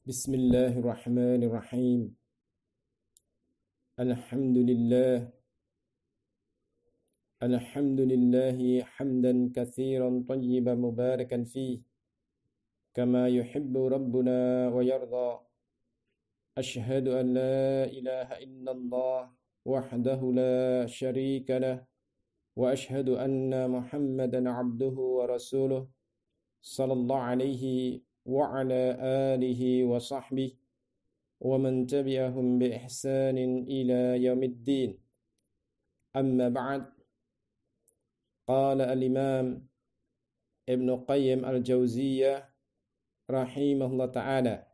Bismillahirrahmanirrahim. Alhamdulillah. Alhamdulillahi hamdan katsiran tayyiban mubarakan fih. Kama yuhibbu rabbuna wa yarda. Ashhadu an la ilaha illallah wahdahu la syarika lah. Wa ashhadu anna Muhammadan abduhu wa rasuluh. Sallallahu alaihi wa ala alihi wa sahbihi. Wa man tabi'ahum bi ihsanin ila yaumiddin. Amma ba'd. Qala al-imam Ibn Qayyim al-Jauziyah rahimahullah ta'ala,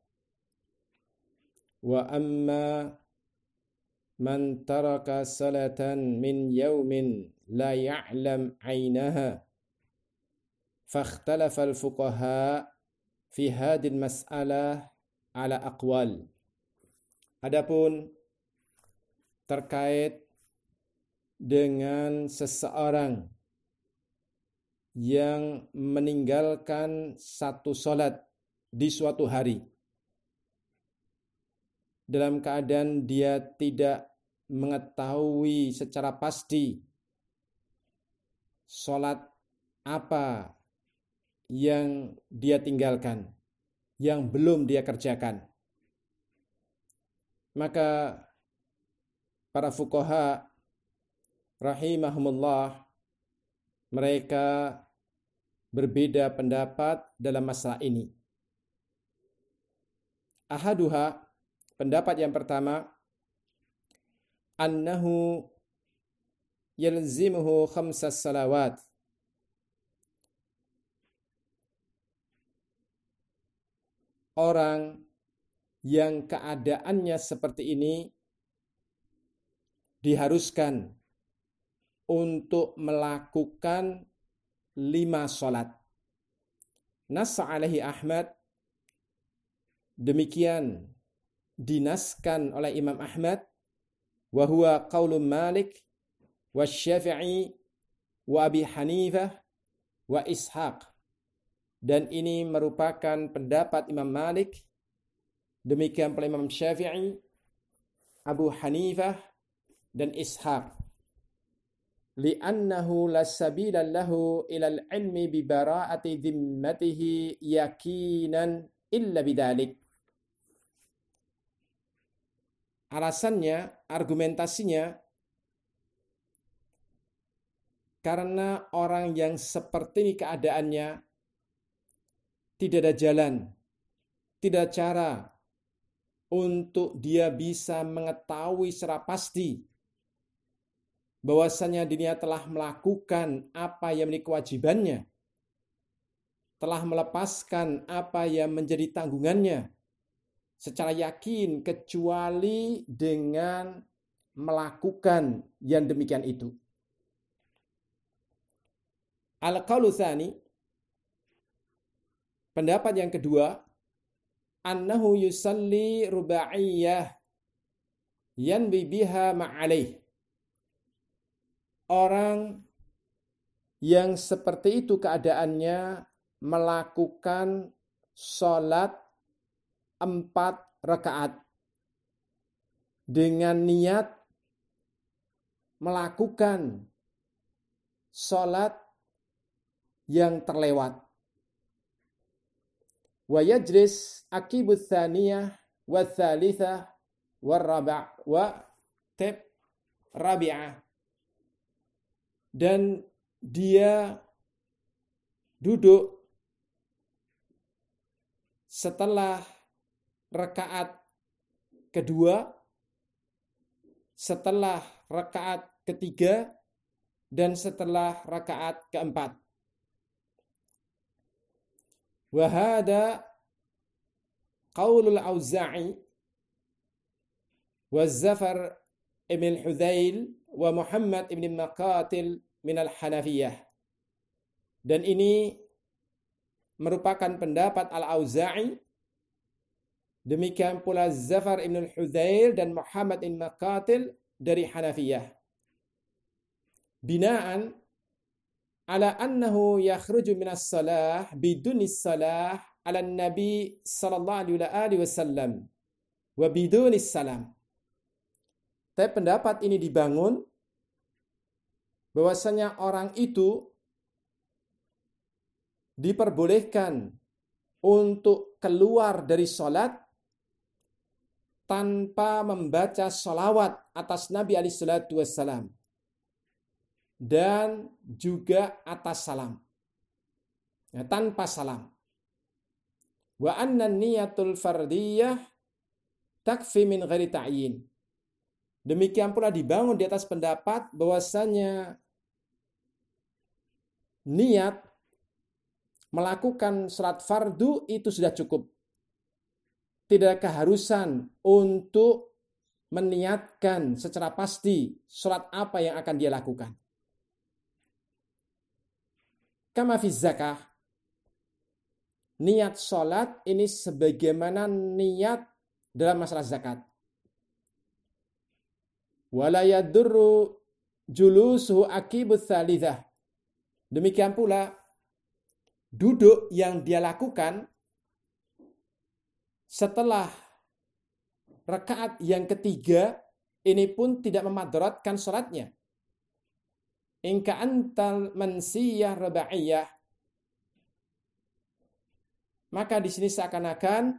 wa amma man taraka salatan min yawmin la ya'lam 'ainaha fakhtalafa al-fuqaha fi hadhihi al-mas'alah ala aqwal. Adapun terkait dengan seseorang yang meninggalkan satu salat di suatu hari dalam keadaan dia tidak mengetahui secara pasti salat apa yang dia tinggalkan, yang belum dia kerjakan, maka para fuqaha rahimahumullah mereka berbeda pendapat dalam masalah ini. Ahaduha, pendapat yang pertama, annahu yalzimuhu khamsas salawat. Orang yang keadaannya seperti ini diharuskan untuk melakukan 5 salat. Nassa alaihi Ahmad, demikian dinaskan oleh Imam Ahmad, wa huwa qaulu Malik wa Syafi'i wa Abi Hanifah wa Ishaq. Dan ini merupakan pendapat Imam Malik, demikian pula Imam Syafi'i, Abu Hanifah dan Ishaq. Li'annahu la sabila lahu ilal ilmi bi bara'ati dhimmatihi yakinan illa bidalik. Alasannya, argumentasinya, karena orang yang seperti ini keadaannya tidak ada jalan, tidak ada cara untuk dia bisa mengetahui secara pasti bahwasanya dirinya telah melakukan apa yang menjadi kewajibannya, telah melepaskan apa yang menjadi tanggungannya secara yakin, kecuali dengan melakukan yang demikian itu. Al-qaulu tsani, pendapat yang kedua, annahu yusalli rubaiyah yanwi biha ma'alaih. Orang yang seperti itu keadaannya melakukan sholat 4 rakaat dengan niat melakukan sholat yang terlewat. Wa yajlis akibut thaniyah wa thalithah wa rabi'ah. Dan dia duduk setelah rakaat kedua, setelah rakaat ketiga, dan setelah rakaat keempat. Wa hada qaulul Auza'i wa Zafar ibn Hudzail wa Muhammad ibn Maqatil minal Hanafiyah. Dan ini merupakan pendapat Al-Auza'i, demikian pula Zafar ibn Hudzail dan Muhammad ibn Maqatil dari Hanafiyah. Binaan ala annahu yakhruju minas salah bidunis salah ala Nabi sallallahu alaihi wasallam wa bidunis salam. Tapi pendapat ini dibangun bahwasanya orang itu diperbolehkan untuk keluar dari sholat tanpa membaca sholawat atas Nabi alaihi salatu wassalam dan juga atas salam. Ya, tanpa salam. Wa anna niyatul fardiyah takfi min ghairi ta'yin. Demikian pula dibangun di atas pendapat bahwasanya niat melakukan salat fardu itu sudah cukup. Tidak keharusan untuk meniatkan secara pasti salat apa yang akan dia lakukan. Kama fi zakah. Niat salat ini sebagaimana niat dalam masalah zakat. Wala yadurru julusuhu akibut tsalitsah. Demikian pula duduk yang dia lakukan setelah rakaat yang ketiga ini pun tidak memadaratkan salatnya. Inka antal mansiyah rabaiyah. Maka di sini seakan-akan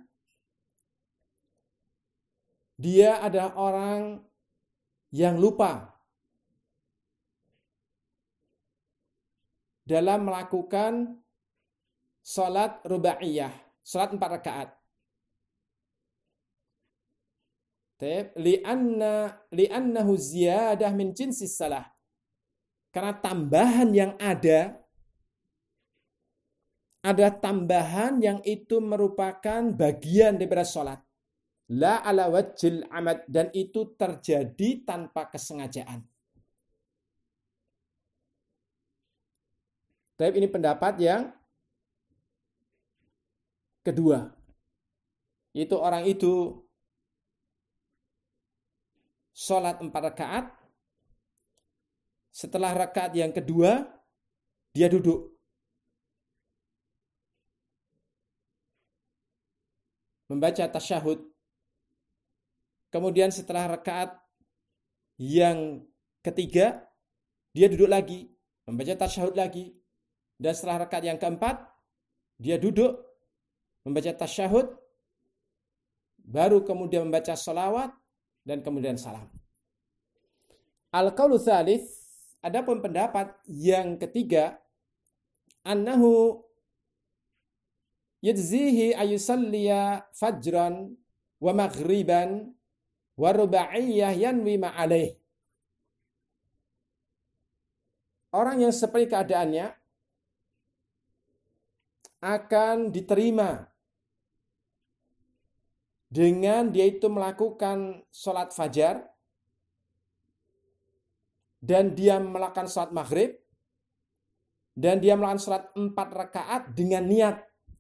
dia adalah orang yang lupa dalam melakukan salat rubaiyah, salat 4 rakaat. Li'annahu ziyadah min jinsis salah. Karena tambahan yang ada tambahan yang itu merupakan bagian daripada salat. La ala wajhil amad, dan itu terjadi tanpa kesengajaan. Tapi ini pendapat yang kedua. Itu orang itu salat 4 rakaat. Setelah rakaat yang kedua, dia duduk. Membaca tasyahud. Kemudian setelah rakaat yang ketiga, dia duduk lagi. Membaca tasyahud lagi. Dan setelah rakaat yang keempat, dia duduk. Membaca tasyahud. Baru kemudian membaca sholawat. Dan kemudian salam. Al-qaulu tsalits. Adapun pendapat yang ketiga, annahu yajzihi ayusalliya fajran wa maghriban wa rubaiyah yanwi ma'alaih. Orang yang seperti keadaannya akan diterima dengan dia itu melakukan sholat fajar dan dia melakukan salat maghrib, dan dia melakukan salat 4 rakaat dengan niat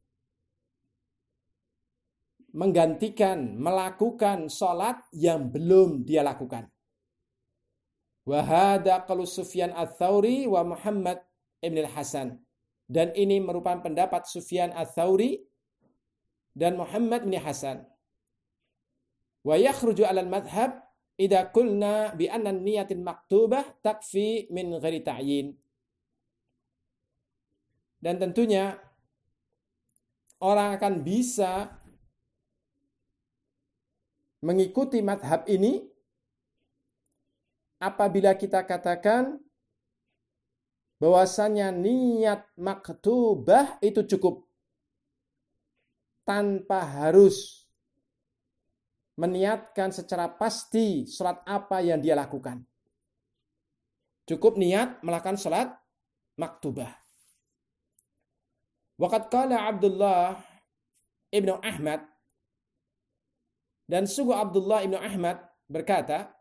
menggantikan, melakukan salat yang belum dia lakukan. Wa hadza qaulu Sufyan ats-Tsauri wa Muhammad ibn al-Hasan. Dan ini merupakan pendapat Sufyan ats-Tsauri dan Muhammad bin Hasan. Wa yakhruju 'ala al-madhhab idza qulna bi anna niyatil maktubah takfi min ghairi ta'yin. Dan tentunya orang akan bisa mengikuti madhab ini apabila kita katakan bahwasanya niat maktubah itu cukup tanpa harus meniatkan secara pasti salat apa yang dia lakukan. Cukup niat melakukan salat maktubah. Waqad qala Abdullah ibnu Ahmad, dan sungguh Abdullah ibnu Ahmad berkata,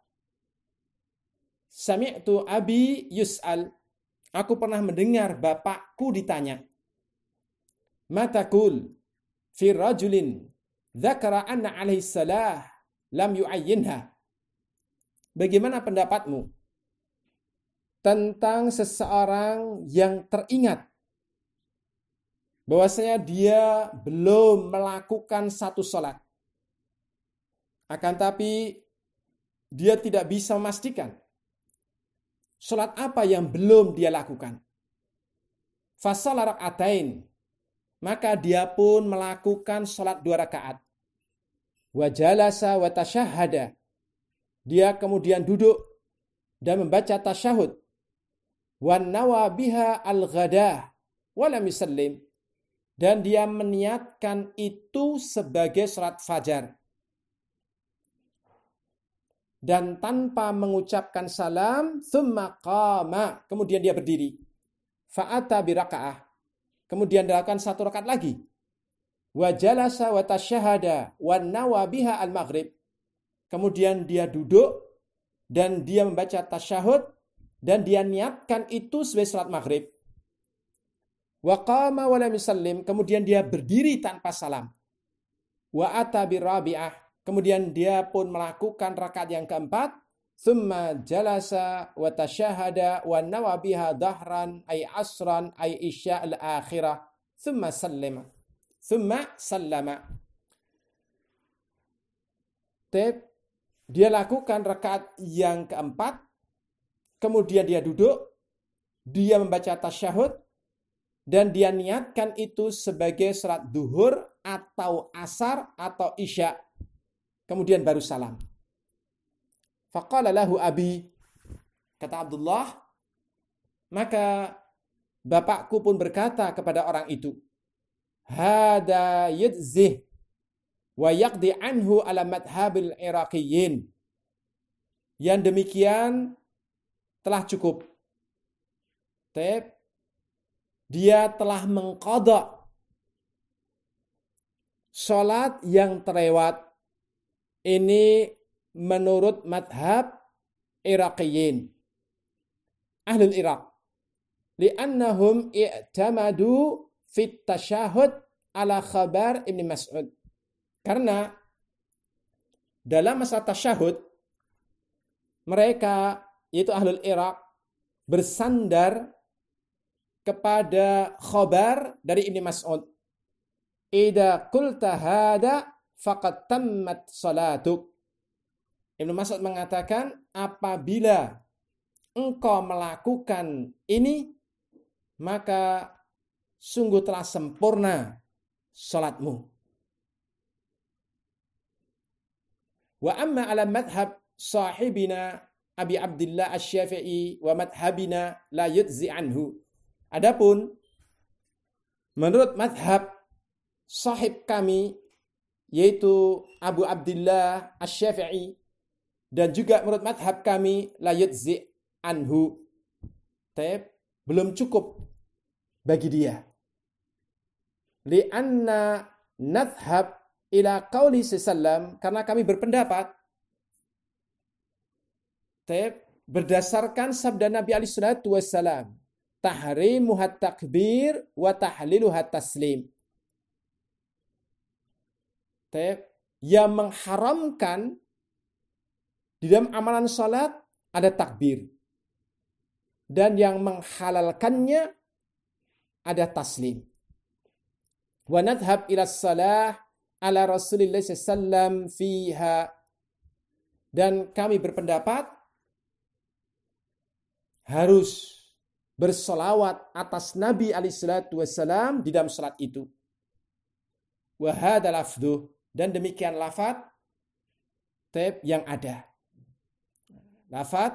sami'tu abi yus'al, aku pernah mendengar bapakku ditanya, matakul fi rajulin dzakara anna alaihi salah lam yu'ayyinha. Bagaimana pendapatmu tentang seseorang yang teringat bahwasanya dia belum melakukan satu sholat. Akan tapi dia tidak bisa memastikan sholat apa yang belum dia lakukan. Fasalla raka'atain, maka dia pun melakukan sholat 2 rakaat. Wa jalasa wa tasyahhada, dia kemudian duduk dan membaca tasyahud. Wa nawa biha al-ghadah wa lam yusallim, dan dia meniatkan itu sebagai sholat fajar. Dan tanpa mengucapkan salam, thumma qama, kemudian dia berdiri. Fa'ata biraka'ah, kemudian dilakukan 1 rakaat lagi. Wa jalasa wa tasyahada wa nawa biha al-maghrib, kemudian dia duduk dan dia membaca tasyahud dan dia niatkan itu sebagai salat maghrib. Wa qama wa lam yusallim, kemudian dia berdiri tanpa salam. Wa ata birabi'ah, kemudian dia pun melakukan rakaat yang keempat. Thumma jalasa wa tasyahada wa nawa biha dahran ay asran ay isya al-akhirah. Thumma sallama. Dia lakukan rakaat yang keempat, kemudian dia duduk, dia membaca tasyahud, dan dia niatkan itu sebagai salat duhur atau asar atau isya. Kemudian baru salam. Faqala lahu abi, kata Abdullah, maka bapakku pun berkata kepada orang itu, hada yadzih wa yaqdi anhu ala madhabil iraqiyyin. Yang demikian telah cukup. Dia telah mengqadha salat yang terlewat. Ini menurut madhab Iraqiyyin, Ahlul Iraq. Li'annahum i'tamadu fit tasyahud ala khabar Ibn Mas'ud. Karena dalam masalah tasyahud, mereka, yaitu Ahlul Iraq, bersandar kepada khabar dari Ibn Mas'ud. Idza qulta hada faqad tammat salatuk. Ibnu Mas'ud mengatakan, apabila engkau melakukan ini, maka sungguh telah sempurna salatmu. Wa amma ala madhab sahibina Abi Abdillah Asy-Syafi'i wa madhabina la yujzi anhu. Adapun menurut madhab sahib kami, yaitu Abu Abdillah Asy-Syafi'i, dan juga menurut madhab kami la yujzi anhu, belum cukup bagi dia. Li'anna nadhhab ila qauli sallam, karena kami berpendapat berdasarkan sabda Nabi alaihi salatu wassalam, tahrimuhat takbir wa tahliluhat taslim. Yang mengharamkan di dalam amalan salat ada takbir, dan yang menghalalkannya ada taslim. Wa nadhhab ila salah ala Rasulillah sallam fiha, dan kami berpendapat harus bersolawat atas Nabi alaihi salatu wassalam di dalam salat itu. Wa hadha lafdhu, dan demikian lafaz yang ada. Lafaz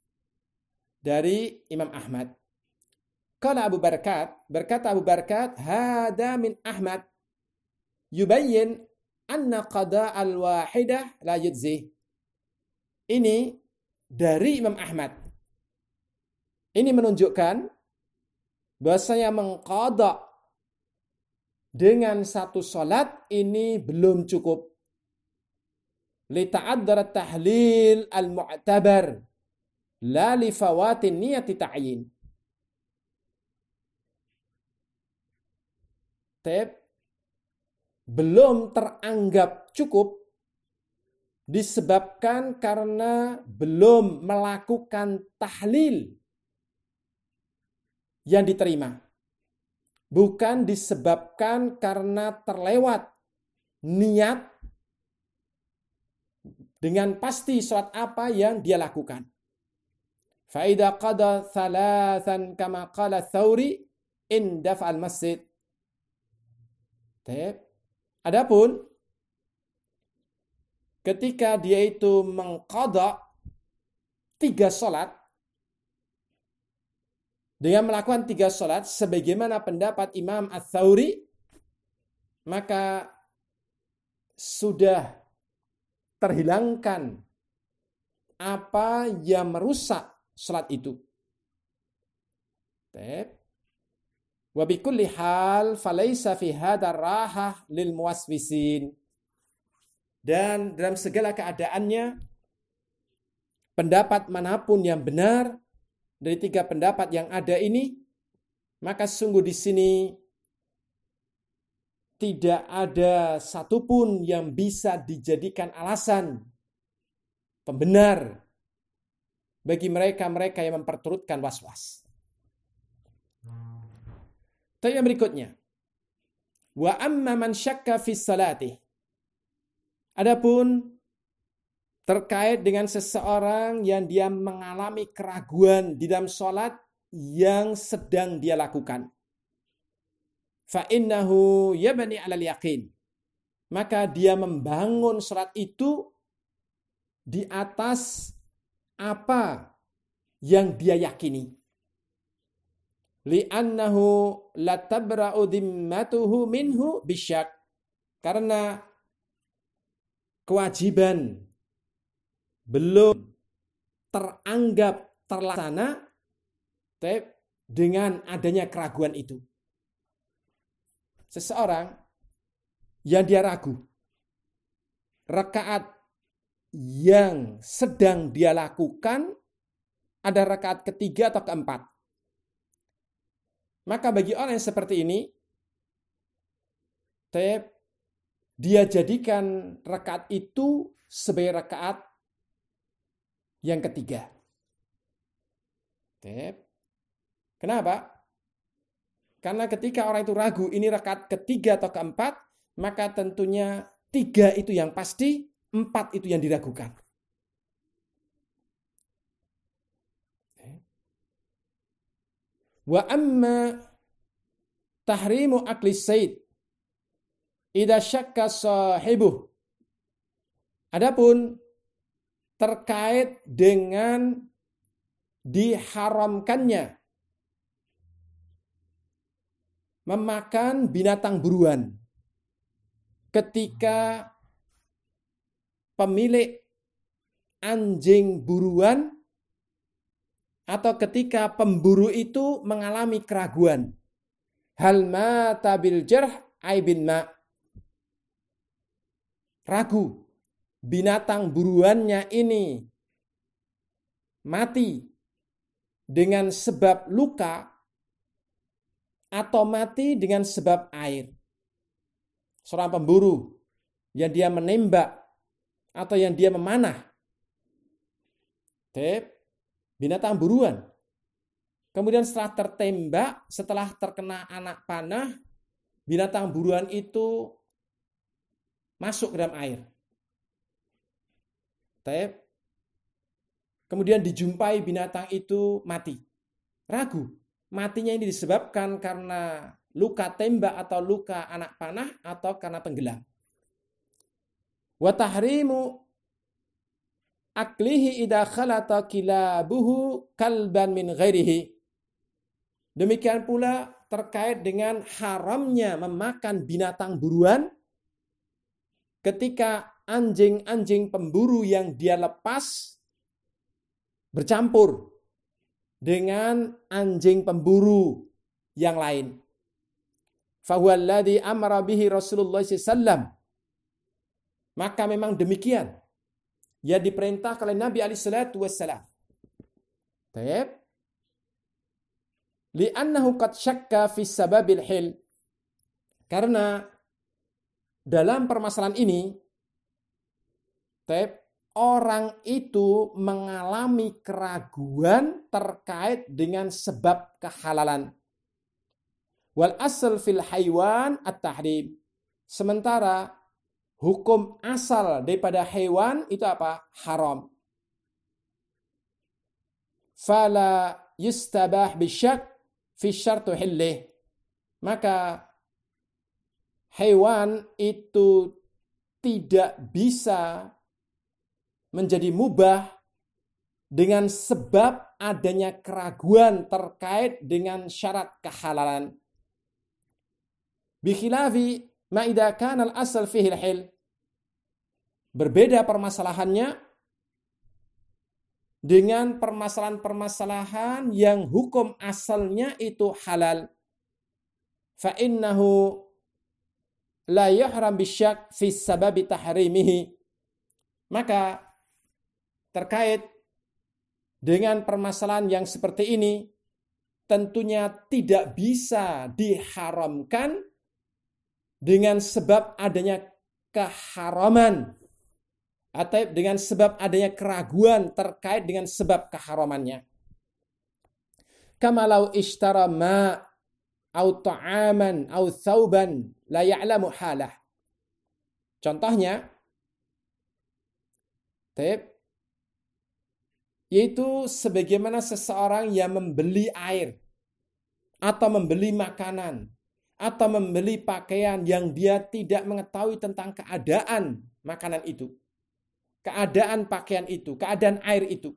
dari Imam Ahmad. Qala Abu Barkat, berkata Abu Barkat, hada min Ahmad yubayyin anna qada al-wahidah la yujzi. Ini dari Imam Ahmad. Ini menunjukkan bahwasanya mengqadha dengan satu salat ini belum cukup. Li ta'addara tahlil al-mu'tabar la li fawatin niyati ta'yin. Belum teranggap cukup disebabkan karena belum melakukan tahlil yang diterima. bukan disebabkan karena terlewat niat dengan pasti sholat apa yang dia lakukan. Fa'idha qada thalathan kama qala Thawri in daf'al masjid. Adapun ketika dia itu mengqada 3 sholat, dengan melakukan 3 sholat sebagaimana pendapat Imam Ats-Tsauri, maka sudah terhilangkan apa yang merusak sholat itu. Wa bikulli hal falaisa fi hadar rahah lil muwaswisin. Dan dalam segala keadaannya, pendapat manapun yang benar dari 3 pendapat yang ada ini, maka sungguh di sini tidak ada satupun yang bisa dijadikan alasan pembenar bagi mereka-mereka yang memperturutkan was-was. Tapi yang berikutnya, wa amma man syakka fi salati. Adapun terkait dengan seseorang yang dia mengalami keraguan di dalam sholat yang sedang dia lakukan. Fa'innahu yabni alal yakin. Maka dia membangun sholat itu di atas apa yang dia yakini. Li'annahu latabra'u dhimmatuhu minhu bisyak. Karena kewajiban belum teranggap terlaksana dengan adanya keraguan itu. Seseorang yang dia ragu, rakaat yang sedang dia lakukan ada rakaat ketiga atau keempat. Maka bagi orang yang seperti ini, dia jadikan rakaat itu sebagai rakaat yang ketiga. Kenapa? Karena ketika orang itu ragu ini rakaat ketiga atau keempat, maka tentunya 3 itu yang pasti, 4 itu yang diragukan. Wa amma tahrimu akli sayd idza syakka sahibuh. Adapun terkait dengan diharamkannya memakan binatang buruan ketika pemilik anjing buruan atau ketika pemburu itu mengalami keraguan. Hal mata bil jarh ay bin ma. Ragu binatang buruannya ini mati dengan sebab luka atau mati dengan sebab air. Seorang pemburu yang dia menembak atau yang dia memanah binatang buruan. Kemudian setelah tertembak, setelah terkena anak panah, binatang buruan itu masuk ke dalam air. Kemudian dijumpai binatang itu mati. Ragu. Matinya ini disebabkan karena luka tembak atau luka anak panah atau karena tenggelam. Wa tahrimu aklihi idza khalata kilabuhu kalban min ghairihi. Demikian pula terkait dengan haramnya memakan binatang buruan ketika anjing-anjing pemburu yang dia lepas bercampur dengan anjing pemburu yang lain. Fahuwa alladhi amara bihi Rasulullah SAW. Maka memang demikian yang diperintah oleh Nabi SAW. Baik. Li'annahu qad syakka fi sababil hil. Karena dalam permasalahan ini, orang itu mengalami keraguan terkait dengan sebab kehalalan. Wal asal fil haywan at-tahrim. Sementara hukum asal daripada hewan itu apa? Haram. Fala yustabah bisyak fi syartu hillih. Maka hewan itu tidak bisa menjadi mubah dengan sebab adanya keraguan terkait dengan syarat kehalalan. Bikhilafi ma idza kana al-asal fihi al-hil. Berbeda permasalahannya dengan permasalahan-permasalahan yang hukum asalnya itu halal. Fa innahu la yuhram bisyak fi sababi tahrimihi. Maka terkait dengan permasalahan yang seperti ini tentunya tidak bisa diharamkan dengan sebab adanya keharaman atau dengan sebab adanya keraguan terkait dengan sebab keharamannya. Kama law ishtara ma au ta'aman au thawban la ya'lamu halah. Contohnya yaitu sebagaimana seseorang yang membeli air atau membeli makanan atau membeli pakaian yang dia tidak mengetahui tentang keadaan makanan itu, keadaan pakaian itu, keadaan air itu.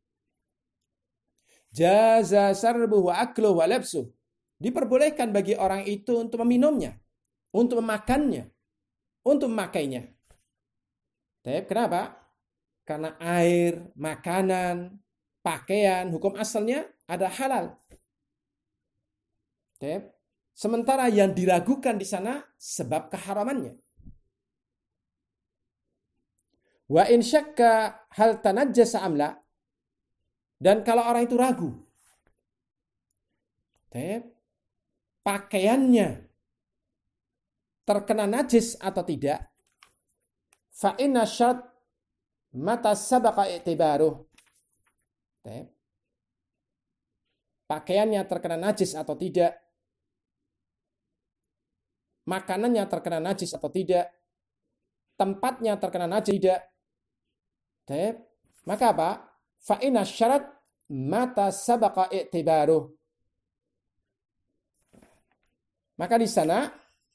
Jaza sarbuhu wa akluhu wa labsuh. Diperbolehkan bagi orang itu untuk meminumnya, untuk memakannya, untuk memakainya. Tapi kenapa? Karena air, makanan, pakaian, hukum asalnya ada halal. Sementara yang diragukan di sana sebab keharamannya. Wa in syakka hal tanajjasa amla. Dan kalau orang itu ragu, pakaiannya terkena najis atau tidak, fa inna syart mata sabaqa i'tibaruh. Pakaiannya terkena najis atau tidak, makanannya terkena najis atau tidak, tempatnya terkena najis tidak, maka apa? Fa inna syarat mata sabaqa i'tibaruh. Maka di sana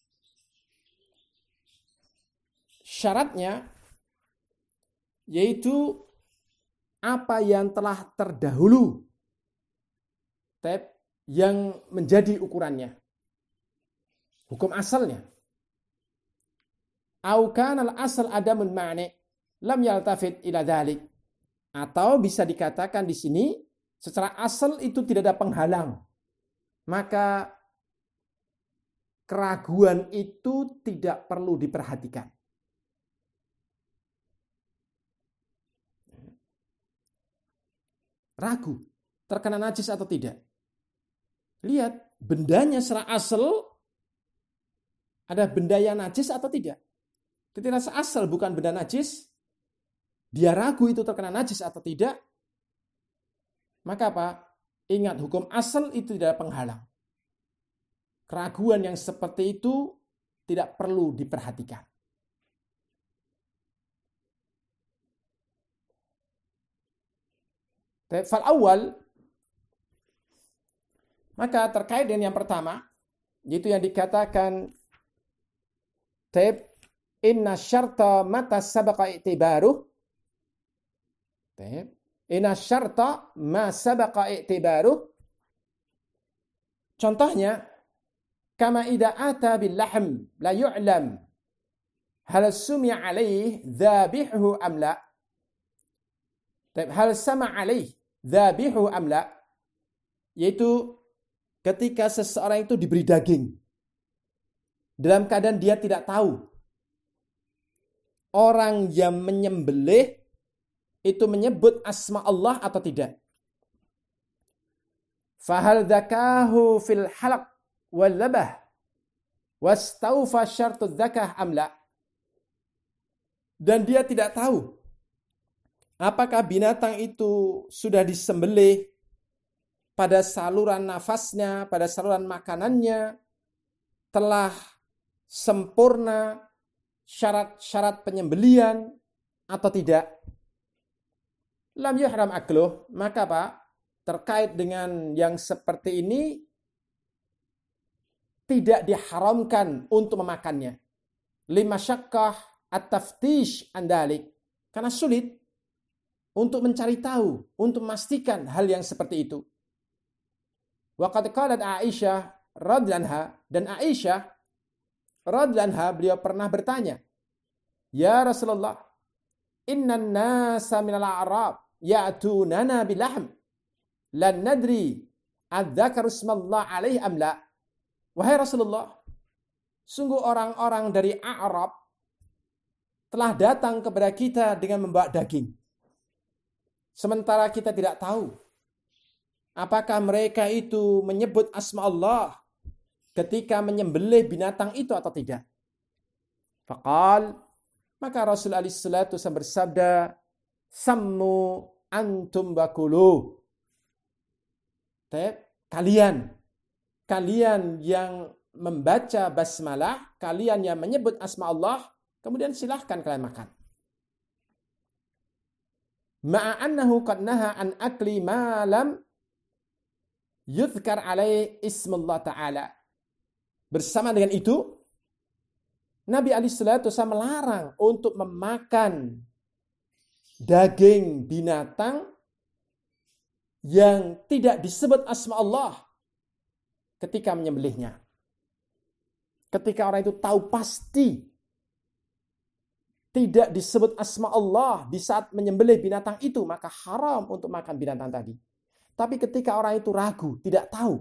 syaratnya yaitu apa yang telah terdahulu yang menjadi ukurannya, hukum asalnya. Au kana al-asal adamul ma'ni lam yaltafit ila dzalik. Atau bisa dikatakan di sini secara asal itu tidak ada penghalang. Maka keraguan itu tidak perlu diperhatikan. Ragu terkena najis atau tidak. Lihat bendanya secara asal ada benda yang najis atau tidak. Ketika asal bukan benda najis, dia ragu itu terkena najis atau tidak, maka apa? Ingat, hukum asal itu tidak penghalang. Keraguan yang seperti itu tidak perlu diperhatikan. Fal awal, maka terkait dengan yang pertama, yaitu yang dikatakan inna syarta mata sabaqa i'tibaruh. Inna syarta ma sabaqa i'tibaruh. Contohnya, kama idza ata bil lahm la yu'lam hal sumi'a alaih dhabihu am la. Hal sama alaih dhabihu am la. Yaitu ketika seseorang itu diberi daging dalam keadaan dia tidak tahu orang yang menyembelih itu menyebut asma Allah atau tidak. Fahal dzakahu fil halaq wal labah wastaufa syartu dzakah amla. Dan dia tidak tahu apakah binatang itu sudah disembelih pada saluran nafasnya, pada saluran makanannya, telah sempurna syarat-syarat penyembelian atau tidak. Lam yuhram akluh, maka Pak, terkait dengan yang seperti ini tidak diharamkan untuk memakannya. Lima syakkah at-taftish andalik, karena sulit untuk mencari tahu, untuk memastikan hal yang seperti itu. Wa qad qalat Aisyah radhiyallahu anha, dan Aisyah radhiyallahu anha beliau pernah bertanya, "Ya Rasulullah, innan nasa minal a'rab ya'tunana bilahm lan nadri adzakaru ismallah alaihi am la." Wahai Rasulullah, sungguh orang-orang dari A'rab telah datang kepada kita dengan membawa daging. Sementara kita tidak tahu apakah mereka itu menyebut asma Allah ketika menyembelih binatang itu atau tidak. Faqal, maka Rasul alaihi salatu wasallam bersabda, "Sammu antum bakulu." Kalian yang membaca basmalah, kalian yang menyebut asma Allah, kemudian silahkan kalian makan. Ma'annahu qad naha an akli ma lam yuzkar alaihi ismullah ta'ala. Bersama dengan itu, Nabi alaihi salatu wasallam melarang untuk memakan daging binatang yang tidak disebut asma Allah ketika menyembelihnya. Ketika orang itu tahu pasti tidak disebut asma Allah di saat menyembelih binatang itu, maka haram untuk makan binatang tadi. Tapi ketika orang itu ragu, tidak tahu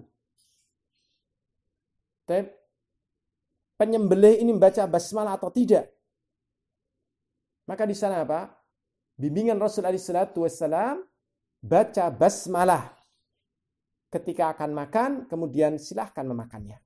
penyembelih ini membaca basmalah atau tidak, maka di sana apa? Bimbingan Rasul alaihi salatu wassalam, baca basmalah ketika akan makan, kemudian silahkan memakannya.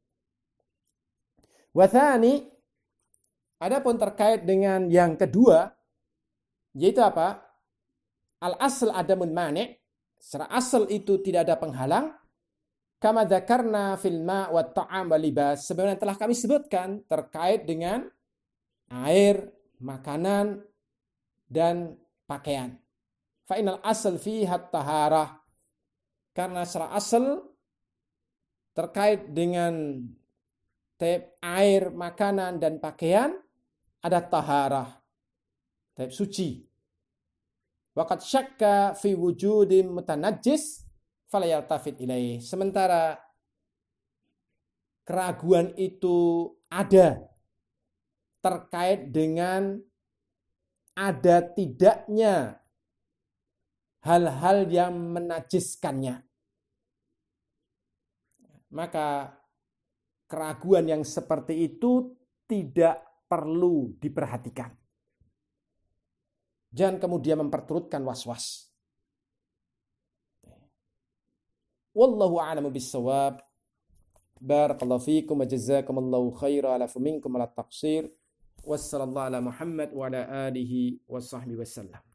Wathani, adapun terkait dengan yang kedua, yaitu apa? Al-asl adamun mani', secara asal itu tidak ada penghalang. Kama dzakarna fil ma' wa ta'am wa libas, sebagaimana telah kami sebutkan terkait dengan air, makanan, dan pakaian. Fa inal asal fiha taharah, karena secara asal terkait dengan air, makanan, dan pakaian ada taharah, suci. Waqad syakka fi wujudi mutanajjis fala yaltafit ilaih. Sementara keraguan itu ada terkait dengan ada tidaknya hal-hal yang menajiskannya. Maka keraguan yang seperti itu tidak perlu diperhatikan. Jangan kemudian memperturutkan was-was. Wallahu a'lamu bis-shawab. Barakallahu fiikum wa jazakumullahu khairan ala minkum ala taqsir. Wassallallahu ala Muhammad wa ala alihi wa sahbihi wasallam.